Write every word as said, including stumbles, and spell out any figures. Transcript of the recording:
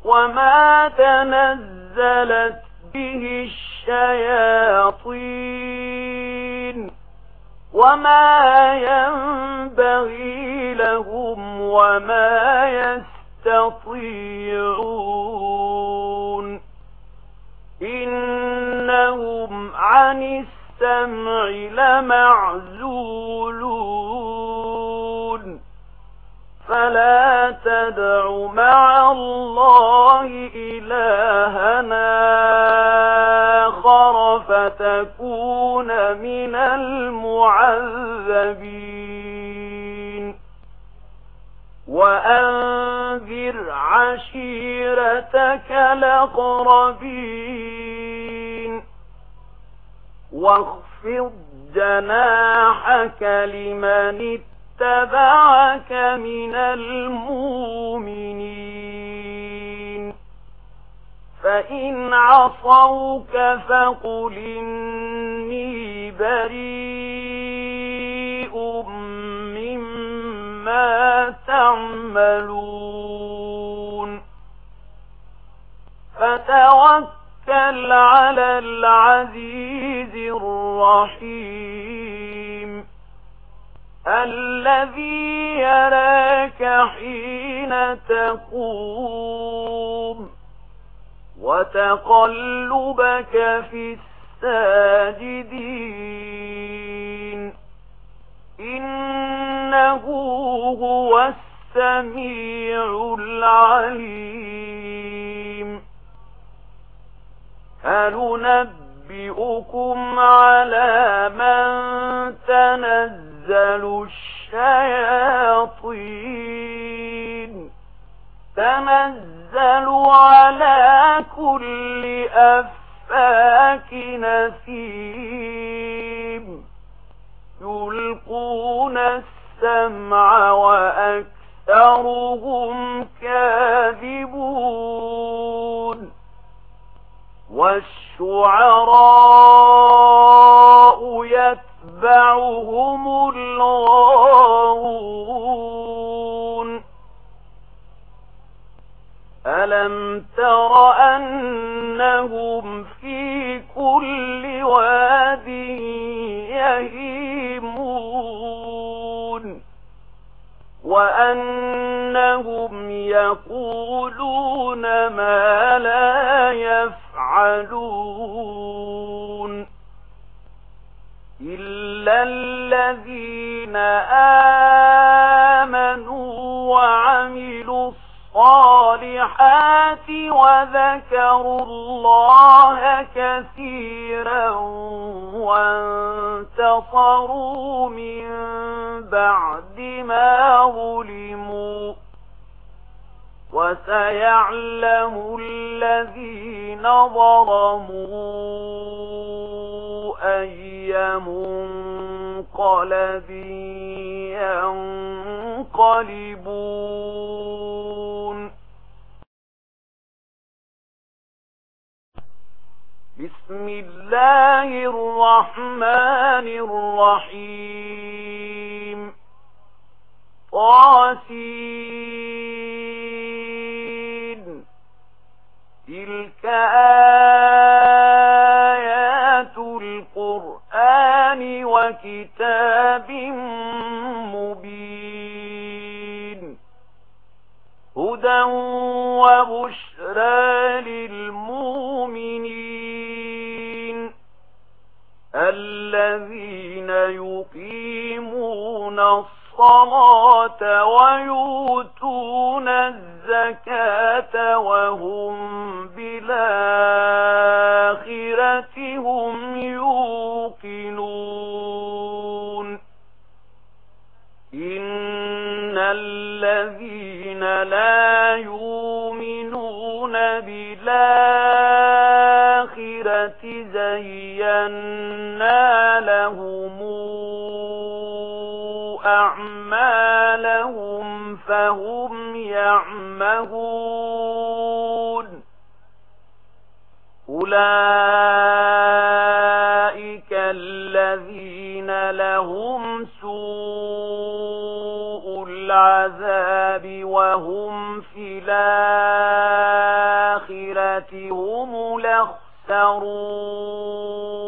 وما تنزلت به الشياطين وما ينبغي لهم وما يستطيعون إنهم عن السمع لمعزولون فلا تدع مع الله إلهنا آخر فتكون من المعذبين وأنذر عشيرتك الأقربين واخفض جناحك لمن اتبعك من المؤمنين فإن عصوك فقل إني بريء مما تعملون فتوكل على العزيز الرحيم الذي يراك حين تقوم وتقلبك في الساجدين إنه هو السميع العليم هل ننبئكم على من تنزل الشياطين تنزل على كل أفاك نثيم يلقون السمع وأكثرهم كاذبون والشعراء يتبعهم الغاوون ألم تر أنهم في كل واد يهيمون وأنهم يقولون ما لا يفعلون إلا الذين آمنوا وعملوا الصالحات وذكروا الله كثيرا وانتصروا من بعد ما ظلموا وسيعلم الذين ظلموا أي منقلب ينقلبون بسم الله الرحمن الرحيم طاسين تلك آيات القرآن وكتاب مبين هدى وبشرى للمؤمنين الذين يقيمون الصلاة ويؤتون الزكاة وهم بالآخرة هم يوقنون إن الذين لا يؤمنون بالآخرة زينا لهم أعمالهم فهم يعمهون أولئك الذين لهم سوء العذاب وهم في الآخرة هم الأخسرون.